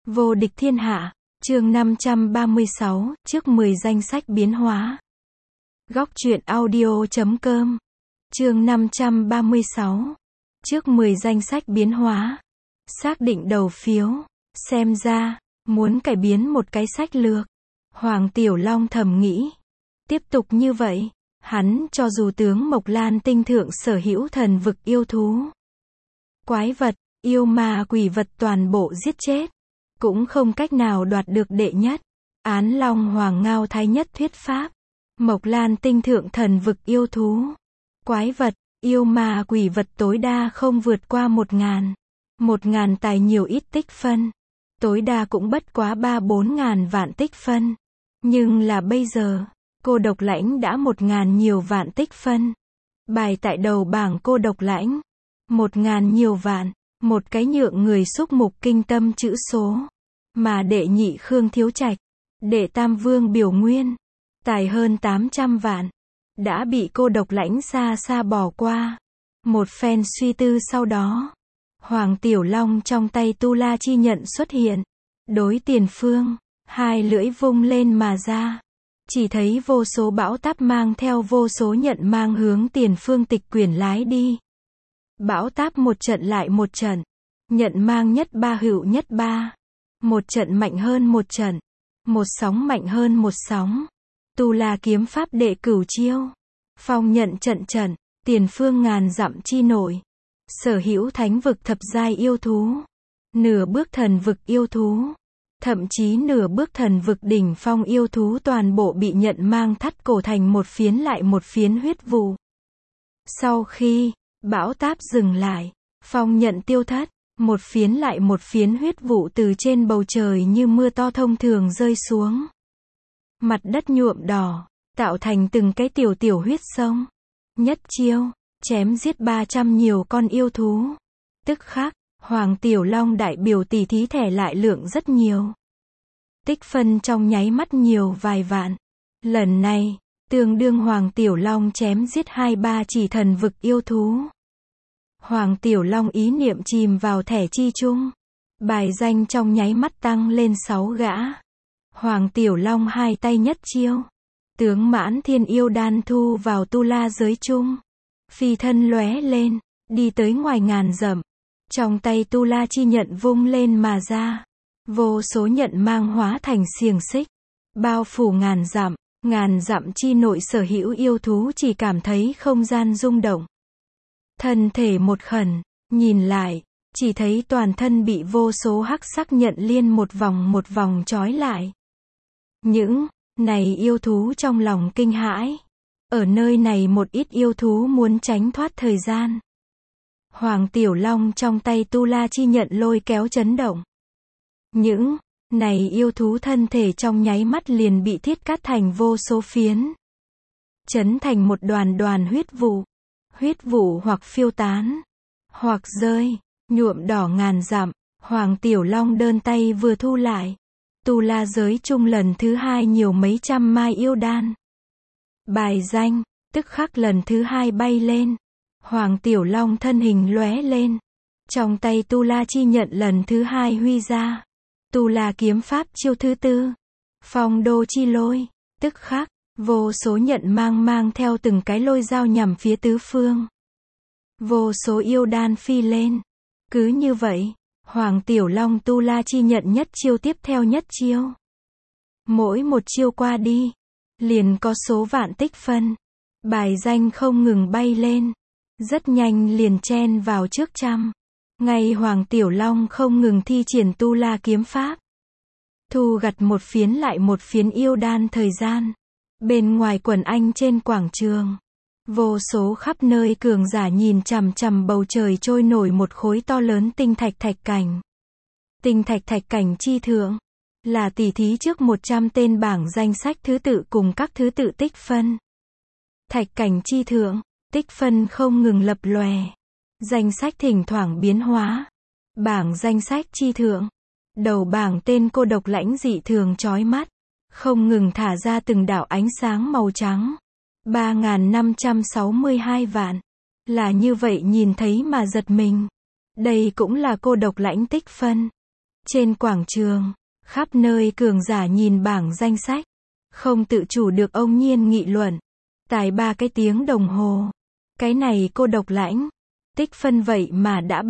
Vô địch thiên hạ, chương 536, trước 10 danh sách biến hóa. Góc truyện audio.com, chương 536, trước 10 danh sách biến hóa. Xác định đầu phiếu, xem ra, muốn cải biến một cái sách lược. Hoàng Tiểu Long thầm nghĩ. Tiếp tục như vậy, hắn cho dù tướng Mộc Lan tinh thượng sở hữu thần vực yêu thú, quái vật, yêu ma quỷ vật toàn bộ giết chết, cũng không cách nào đoạt được đệ nhất. Án Long Hoàng Ngao Thái nhất thuyết pháp. Mộc Lan tinh thượng thần vực yêu thú, quái vật, yêu ma quỷ vật tối đa không vượt qua 1.000. 1.000 tài nhiều ít tích phân. Tối đa cũng bất quá 3-4 ngàn vạn tích phân. Nhưng là bây giờ, cô độc lãnh đã 1.000 nhiều vạn tích phân. Bài tại đầu bảng cô độc lãnh. 1.000 nhiều vạn. Một cái nhượng người xúc mục kinh tâm chữ số. Mà đệ nhị Khương Thiếu Trạch, đệ tam Vương Biểu Nguyên, tài hơn 800 vạn. Đã bị cô độc lãnh xa xa bỏ qua. Một phen suy tư sau đó, Hoàng Tiểu Long trong tay Tu La Chi Nhận xuất hiện. Đối tiền phương, hai lưỡi vung lên mà ra. Chỉ thấy vô số bão táp mang theo vô số nhận mang hướng tiền phương tịch quyển lái đi. Bão táp một trận lại một trận. Nhận mang nhất ba hữu nhất ba. Một trận mạnh hơn một trận. Một sóng mạnh hơn một sóng. Tu La kiếm pháp đệ cửu chiêu. Phong nhận trận trận. Tiền phương ngàn dặm chi nổi. Sở hữu thánh vực thập giai yêu thú. Nửa bước thần vực yêu thú. Thậm chí nửa bước thần vực đỉnh phong yêu thú toàn bộ bị nhận mang thắt cổ thành một phiến lại một phiến huyết vụ. Sau khi bão táp dừng lại, phong nhận tiêu thất, một phiến lại một phiến huyết vụ từ trên bầu trời như mưa to thông thường rơi xuống. Mặt đất nhuộm đỏ, tạo thành từng cái tiểu tiểu huyết sông. Nhất chiêu, chém giết 300 nhiều con yêu thú. Tức khắc, Hoàng Tiểu Long đại biểu tỷ thí thẻ lại lượng rất nhiều. Tích phân trong nháy mắt nhiều vài vạn. Lần này, tương đương Hoàng Tiểu Long chém giết 2-3 chỉ thần vực yêu thú. Hoàng Tiểu Long ý niệm chìm vào thẻ chi chung. Bài danh trong nháy mắt tăng lên 6 gã. Hoàng Tiểu Long hai tay nhất chiêu. Tướng mãn thiên yêu đan thu vào tu la giới chung. Phi thân lóe lên, đi tới ngoài ngàn dặm. Trong tay Tu La Chi Nhận vung lên mà ra. Vô số nhận mang hóa thành xiềng xích. Bao phủ ngàn dặm chi nội sở hữu yêu thú chỉ cảm thấy không gian rung động. Thân thể một khẩn, nhìn lại, chỉ thấy toàn thân bị vô số hắc sắc nhận liên một vòng trói lại. Những này yêu thú trong lòng kinh hãi. Ở nơi này một ít yêu thú muốn tránh thoát thời gian. Hoàng Tiểu Long trong tay Tu La Chi Nhận lôi kéo chấn động. Những này yêu thú thân thể trong nháy mắt liền bị thiết cắt thành vô số phiến. Chấn thành một đoàn huyết vụ. Huyết vụ hoặc phiêu tán, hoặc rơi, nhuộm đỏ ngàn dặm. Hoàng Tiểu Long đơn tay vừa thu lại. Tu La giới chung lần thứ hai nhiều mấy trăm mai yêu đan. Bài danh, tức khắc lần thứ hai bay lên. Hoàng Tiểu Long thân hình lóe lên. Trong tay Tu La Chi Nhận lần thứ hai huy ra. Tu La kiếm pháp chiêu thứ tư. Phong đô chi lôi. Tức khắc, vô số nhận mang theo từng cái lôi dao nhằm phía tứ phương. Vô số yêu đan phi lên. Cứ như vậy, Hoàng Tiểu Long Tu La Chi Nhận nhất chiêu tiếp theo nhất chiêu. Mỗi một chiêu qua đi, liền có số vạn tích phân. Bài danh không ngừng bay lên. Rất nhanh liền chen vào trước trăm. Ngay Hoàng Tiểu Long không ngừng thi triển Tu La kiếm pháp. Thu gặt một phiến lại một phiến yêu đan thời gian. Bên ngoài quần anh trên quảng trường. Vô số khắp nơi cường giả nhìn chằm chằm bầu trời trôi nổi một khối to lớn tinh thạch cảnh. Tinh thạch cảnh chi thượng. Là tỷ thí trước 100 tên bảng danh sách thứ tự cùng các thứ tự tích phân. Thạch cảnh chi thượng. Tích phân không ngừng lập lòe. Danh sách thỉnh thoảng biến hóa. Bảng danh sách chi thượng. Đầu bảng tên cô độc lãnh dị thường chói mắt. Không ngừng thả ra từng đạo ánh sáng màu trắng. 3.562 vạn. Là như vậy nhìn thấy mà giật mình. Đây cũng là cô độc lãnh tích phân. Trên quảng trường, khắp nơi cường giả nhìn bảng danh sách. Không tự chủ được ông Nhiên nghị luận. Tài 3 cái tiếng đồng hồ. Cái này cô Độc Lãnh. Tích phân vậy mà đã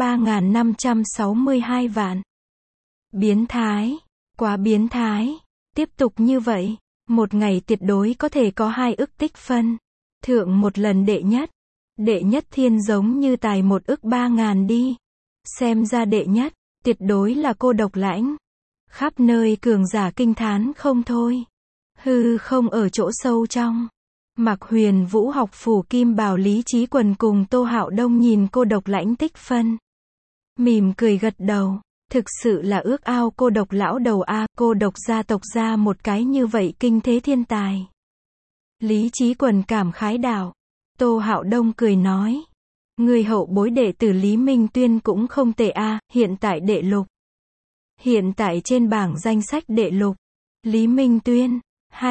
3.562 vạn. Biến thái. Quá biến thái. Tiếp tục như vậy, một ngày tuyệt đối có thể có 2 ức tích phân. Thượng một lần đệ nhất. Đệ nhất thiên giống như tài 1 ức 3.000 đi. Xem ra đệ nhất, tuyệt đối là cô Độc Lãnh. Khắp nơi cường giả kinh thán không thôi. Hư không ở chỗ sâu trong. Mặc Huyền Vũ học phủ kim bào Lý Chí Quần cùng Tô Hạo Đông nhìn cô Độc Lãnh tích phân. Mỉm cười gật đầu. Thực sự là ước ao cô Độc lão đầu a, cô Độc gia tộc ra một cái như vậy kinh thế thiên tài. Lý Chí Quần cảm khái đạo. Tô Hạo Đông cười nói. Người hậu bối đệ tử Lý Minh Tuyên cũng không tệ a, hiện tại đệ lục. Hiện tại trên bảng danh sách đệ lục. Lý Minh Tuyên,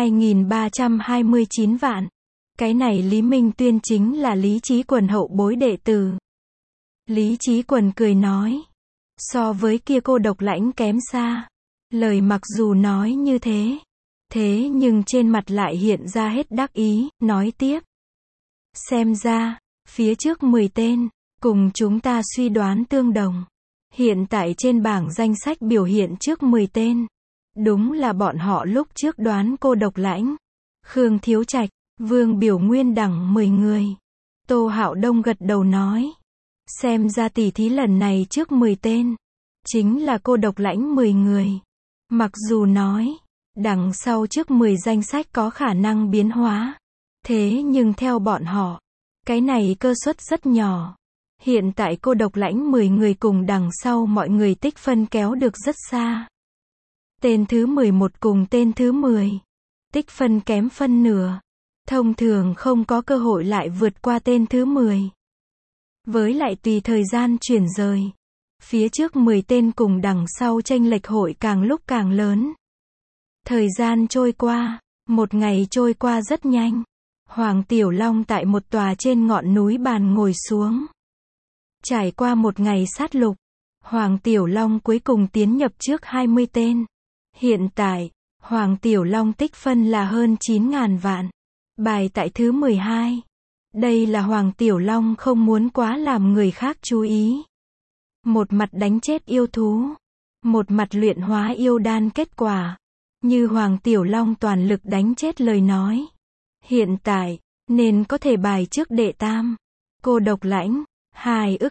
2.329 vạn. Cái này Lý Minh Tuyên chính là Lý Chí Quần hậu bối đệ tử. Lý Chí Quần cười nói. So với kia cô Độc Lãnh kém xa. Lời mặc dù nói như thế. Thế nhưng trên mặt lại hiện ra hết đắc ý, nói tiếp. Xem ra, phía trước 10 tên, cùng chúng ta suy đoán tương đồng. Hiện tại trên bảng danh sách biểu hiện trước 10 tên. Đúng là bọn họ lúc trước đoán cô Độc Lãnh. Khương Thiếu Trạch, Vương Biểu Nguyên đẳng 10 người. Tô Hạo Đông gật đầu nói. Xem ra tỷ thí lần này trước 10 tên. Chính là cô Độc Lãnh 10 người. Mặc dù nói, đằng sau trước 10 danh sách có khả năng biến hóa. Thế nhưng theo bọn họ, cái này cơ suất rất nhỏ. Hiện tại cô Độc Lãnh 10 người cùng đằng sau mọi người tích phân kéo được rất xa. Tên thứ 11 cùng tên thứ 10. Tích phân kém phân nửa. Thông thường không có cơ hội lại vượt qua tên thứ 10. Với lại tùy thời gian chuyển rời. Phía trước 10 tên cùng đằng sau chênh lệch hội càng lúc càng lớn. Thời gian trôi qua, một ngày trôi qua rất nhanh. Hoàng Tiểu Long tại một tòa trên ngọn núi bàn ngồi xuống. Trải qua một ngày sát lục, Hoàng Tiểu Long cuối cùng tiến nhập trước 20 tên. Hiện tại, Hoàng Tiểu Long tích phân là hơn 9.000 vạn. Bài tại thứ 12. Đây là Hoàng Tiểu Long không muốn quá làm người khác chú ý. Một mặt đánh chết yêu thú. Một mặt luyện hóa yêu đan kết quả. Như Hoàng Tiểu Long toàn lực đánh chết lời nói. Hiện tại, nên có thể bài trước đệ tam. Cô Độc Lãnh, 2 ức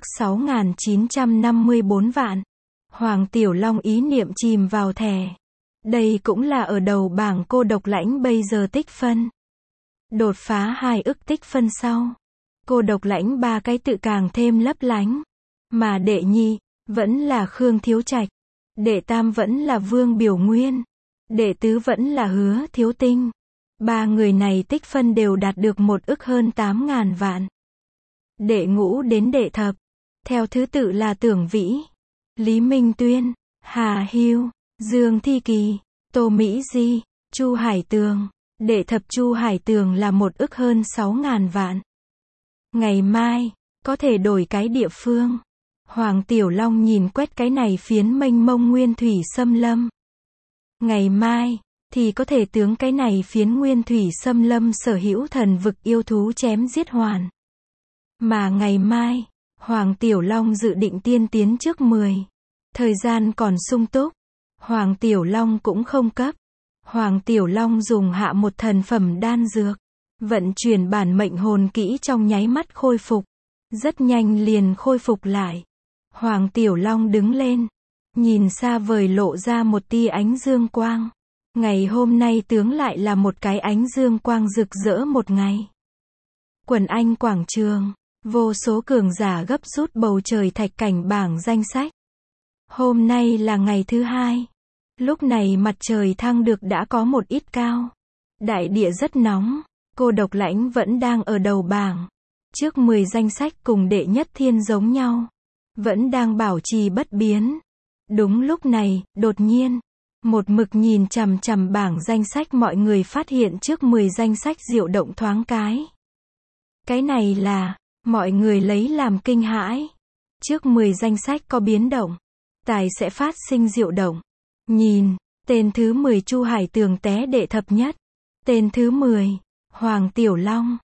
6.954 vạn. Hoàng Tiểu Long ý niệm chìm vào thẻ. Đây cũng là ở đầu bảng cô Độc Lãnh bây giờ tích phân. Đột phá 2 ức tích phân sau. Cô Độc Lãnh 3 cái tự càng thêm lấp lánh. Mà đệ nhị, vẫn là Khương Thiếu Trạch. Đệ tam vẫn là Vương Biểu Nguyên. Đệ tứ vẫn là Hứa Thiếu Tinh. 3 người này tích phân đều đạt được 1 ức hơn 8.000 vạn. Đệ ngũ đến đệ thập. Theo thứ tự là Tưởng Vĩ, Lý Minh Tuyên, Hà Hưu, Dương Thi Kỳ, Tô Mỹ Di, Chu Hải Tường. Đệ thập Chu Hải Tường là 1 ức hơn 6.000 vạn. Ngày mai, có thể đổi cái địa phương. Hoàng Tiểu Long nhìn quét cái này phiến mênh mông nguyên thủy xâm lâm. Ngày mai, thì có thể tướng cái này phiến nguyên thủy xâm lâm sở hữu thần vực yêu thú chém giết hoàn. Mà ngày mai, Hoàng Tiểu Long dự định tiên tiến trước 10. Thời gian còn sung túc. Hoàng Tiểu Long cũng không cấp. Hoàng Tiểu Long dùng hạ một thần phẩm đan dược. Vận chuyển bản mệnh hồn kỹ trong nháy mắt khôi phục. Rất nhanh liền khôi phục lại. Hoàng Tiểu Long đứng lên. Nhìn xa vời lộ ra một tia ánh dương quang. Ngày hôm nay tướng lại là một cái ánh dương quang rực rỡ một ngày. Quần Anh quảng trường. Vô số cường giả gấp rút bầu trời thạch cảnh bảng danh sách. Hôm nay là ngày thứ 2. Lúc này mặt trời thăng được đã có một ít cao. Đại địa rất nóng. Cô Độc Lãnh vẫn đang ở đầu bảng. Trước 10 danh sách cùng đệ nhất thiên giống nhau. Vẫn đang bảo trì bất biến. Đúng lúc này, đột nhiên, một mực nhìn chằm chằm bảng danh sách mọi người phát hiện trước 10 danh sách diệu động thoáng cái. Cái này là, mọi người lấy làm kinh hãi. Trước 10 danh sách có biến động. Tài sẽ phát sinh diệu động. Nhìn, tên thứ 10 Chu Hải Tường té đệ thập nhất. Tên thứ 10, Hoàng Tiểu Long,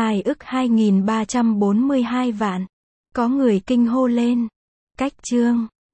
2.2342 vạn. Có người kinh hô lên. Cách chương.